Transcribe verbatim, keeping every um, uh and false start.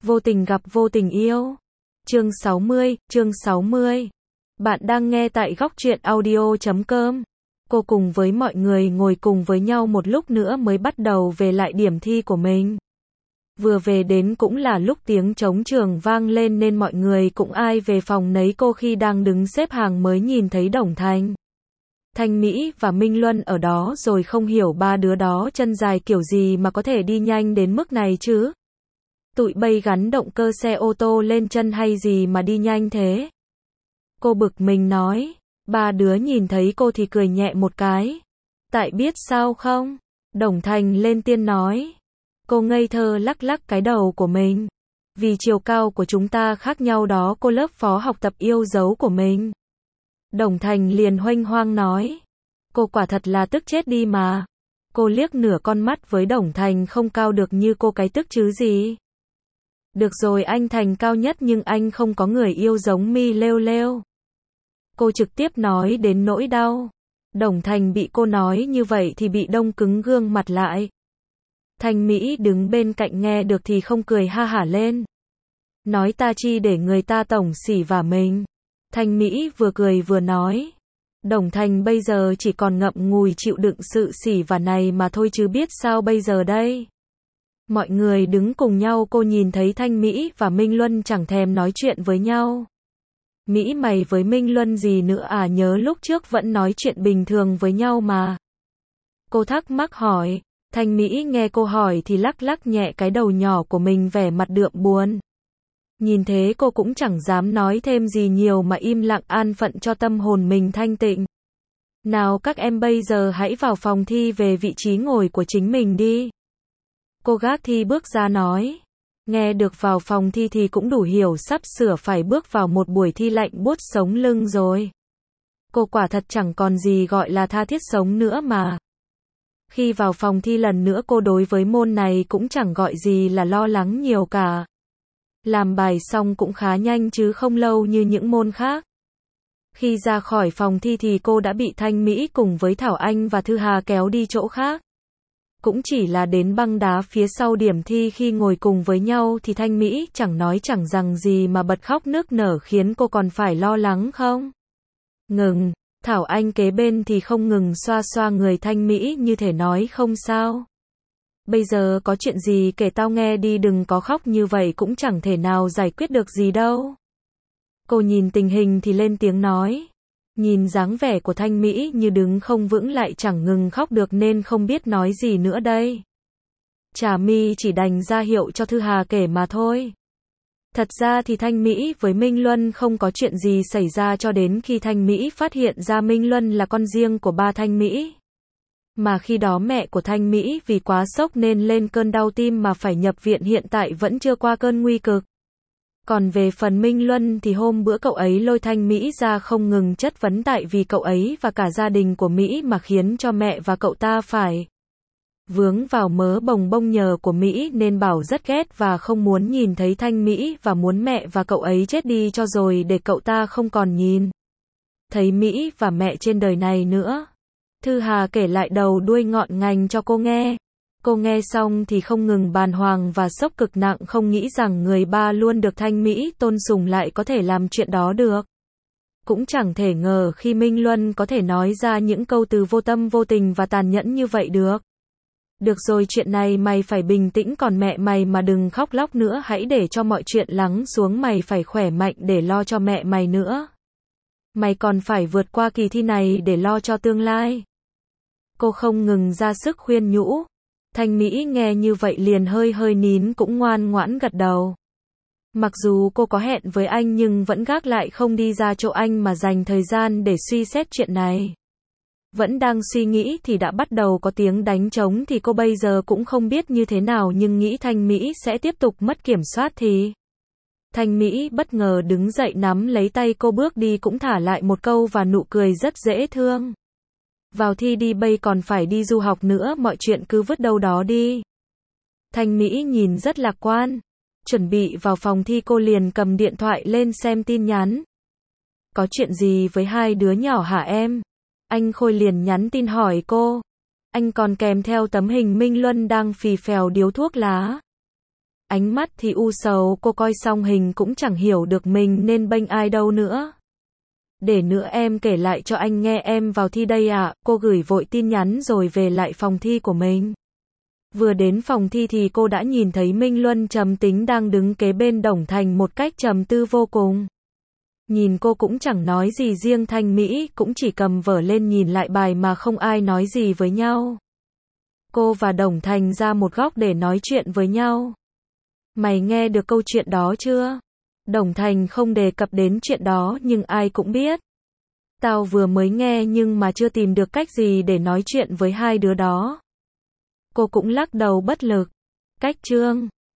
Vô tình gặp vô tình yêu. Chương sáu mươi, chương sáu mươi. Bạn đang nghe tại góc truyện audio chấm com. Cô cùng với mọi người ngồi cùng với nhau một lúc nữa mới bắt đầu về lại điểm thi của mình. Vừa về đến cũng là lúc tiếng trống trường vang lên nên mọi người cũng ai về phòng nấy. Cô khi đang đứng xếp hàng mới nhìn thấy Đồng Thành, Thanh Mỹ và Minh Luân ở đó rồi, không hiểu ba đứa đó chân dài kiểu gì mà có thể đi nhanh đến mức này chứ. Tụi bay gắn động cơ xe ô tô lên chân hay gì mà đi nhanh thế? Cô bực mình nói. Ba đứa nhìn thấy cô thì cười nhẹ một cái. Tại biết sao không? Đồng Thành lên tiếng nói. Cô ngây thơ lắc lắc cái đầu của mình. Vì chiều cao của chúng ta khác nhau đó, cô lớp phó học tập yêu dấu của mình. Đồng Thành liền huênh hoang nói. Cô quả thật là tức chết đi mà. Cô liếc nửa con mắt với Đồng Thành, không cao được như cô cái tức chứ gì. Được rồi, anh Thành cao nhất nhưng anh không có người yêu giống mi lêu lêu. Cô trực tiếp nói đến nỗi đau. Đồng Thành bị cô nói như vậy thì bị đông cứng gương mặt lại. Thanh Mỹ đứng bên cạnh nghe được thì không cười ha hả lên. Nói ta chi để người ta tổng xỉ vả mình. Thanh Mỹ vừa cười vừa nói. Đồng Thành bây giờ chỉ còn ngậm ngùi chịu đựng sự xỉ vả này mà thôi chứ biết sao bây giờ đây. Mọi người đứng cùng nhau, cô nhìn thấy Thanh Mỹ và Minh Luân chẳng thèm nói chuyện với nhau. Mỹ mày với Minh Luân gì nữa à, nhớ lúc trước vẫn nói chuyện bình thường với nhau mà. Cô thắc mắc hỏi. Thanh Mỹ nghe cô hỏi thì lắc lắc nhẹ cái đầu nhỏ của mình, vẻ mặt đượm buồn. Nhìn thế cô cũng chẳng dám nói thêm gì nhiều mà im lặng an phận cho tâm hồn mình thanh tịnh. Nào các em bây giờ hãy vào phòng thi về vị trí ngồi của chính mình đi. Cô gác thi bước ra nói. Nghe được vào phòng thi thì cũng đủ hiểu sắp sửa phải bước vào một buổi thi lạnh buốt sống lưng rồi. Cô quả thật chẳng còn gì gọi là tha thiết sống nữa mà. Khi vào phòng thi lần nữa, cô đối với môn này cũng chẳng gọi gì là lo lắng nhiều cả. Làm bài xong cũng khá nhanh chứ không lâu như những môn khác. Khi ra khỏi phòng thi thì cô đã bị Thanh Mỹ cùng với Thảo Anh và Thư Hà kéo đi chỗ khác. Cũng chỉ là đến băng đá phía sau điểm thi, khi ngồi cùng với nhau thì Thanh Mỹ chẳng nói chẳng rằng gì mà bật khóc nức nở khiến cô còn phải lo lắng không? Ngừng, Thảo Anh kế bên thì không ngừng xoa xoa người Thanh Mỹ như thể nói không sao. Bây giờ có chuyện gì kể tao nghe đi, đừng có khóc như vậy cũng chẳng thể nào giải quyết được gì đâu. Cô nhìn tình hình thì lên tiếng nói. Nhìn dáng vẻ của Thanh Mỹ như đứng không vững lại chẳng ngừng khóc được nên không biết nói gì nữa đây. Trà mi chỉ đành ra hiệu cho Thư Hà kể mà thôi. Thật ra thì Thanh Mỹ với Minh Luân không có chuyện gì xảy ra cho đến khi Thanh Mỹ phát hiện ra Minh Luân là con riêng của ba Thanh Mỹ. Mà khi đó mẹ của Thanh Mỹ vì quá sốc nên lên cơn đau tim mà phải nhập viện, hiện tại vẫn chưa qua cơn nguy cực. Còn về phần Minh Luân thì hôm bữa cậu ấy lôi Thanh Mỹ ra không ngừng chất vấn tại vì cậu ấy và cả gia đình của Mỹ mà khiến cho mẹ và cậu ta phải vướng vào mớ bồng bông nhờ của Mỹ nên bảo rất ghét và không muốn nhìn thấy Thanh Mỹ và muốn mẹ và cậu ấy chết đi cho rồi để cậu ta không còn nhìn thấy Mỹ và mẹ trên đời này nữa. Thư Hà kể lại đầu đuôi ngọn ngành cho cô nghe. Cô nghe xong thì không ngừng bàng hoàng và sốc cực nặng, không nghĩ rằng người ba luôn được Thanh Mỹ tôn sùng lại có thể làm chuyện đó được. Cũng chẳng thể ngờ khi Minh Luân có thể nói ra những câu từ vô tâm vô tình và tàn nhẫn như vậy được. Được rồi, chuyện này mày phải bình tĩnh, còn mẹ mày mà đừng khóc lóc nữa, hãy để cho mọi chuyện lắng xuống, mày phải khỏe mạnh để lo cho mẹ mày nữa. Mày còn phải vượt qua kỳ thi này để lo cho tương lai. Cô không ngừng ra sức khuyên nhủ. Thanh Mỹ nghe như vậy liền hơi hơi nín, cũng ngoan ngoãn gật đầu. Mặc dù cô có hẹn với anh nhưng vẫn gác lại không đi ra chỗ anh mà dành thời gian để suy xét chuyện này. Vẫn đang suy nghĩ thì đã bắt đầu có tiếng đánh trống, thì cô bây giờ cũng không biết như thế nào nhưng nghĩ Thanh Mỹ sẽ tiếp tục mất kiểm soát thì... Thanh Mỹ bất ngờ đứng dậy nắm lấy tay cô bước đi, cũng thả lại một câu và nụ cười rất dễ thương. Vào thi đi, bây còn phải đi du học nữa, mọi chuyện cứ vứt đâu đó đi. Thanh Mỹ nhìn rất lạc quan. Chuẩn bị vào phòng thi, cô liền cầm điện thoại lên xem tin nhắn. Có chuyện gì với hai đứa nhỏ hả em? Anh Khôi liền nhắn tin hỏi cô. Anh còn kèm theo tấm hình Minh Luân đang phì phèo điếu thuốc lá. Ánh mắt thì u sầu, cô coi xong hình cũng chẳng hiểu được mình nên bênh ai đâu nữa. Để nữa em kể lại cho anh nghe, em vào thi đây ạ, cô gửi vội tin nhắn rồi về lại phòng thi của mình. Vừa đến phòng thi thì cô đã nhìn thấy Minh Luân trầm tính đang đứng kế bên Đồng Thành một cách trầm tư vô cùng. Nhìn cô cũng chẳng nói gì, riêng Thanh Mỹ cũng chỉ cầm vở lên nhìn lại bài mà không ai nói gì với nhau. Cô và Đồng Thành ra một góc để nói chuyện với nhau. Mày nghe được câu chuyện đó chưa? Đồng Thành không đề cập đến chuyện đó nhưng ai cũng biết. Tao vừa mới nghe nhưng mà chưa tìm được cách gì để nói chuyện với hai đứa đó. Cô cũng lắc đầu bất lực. Cách Trương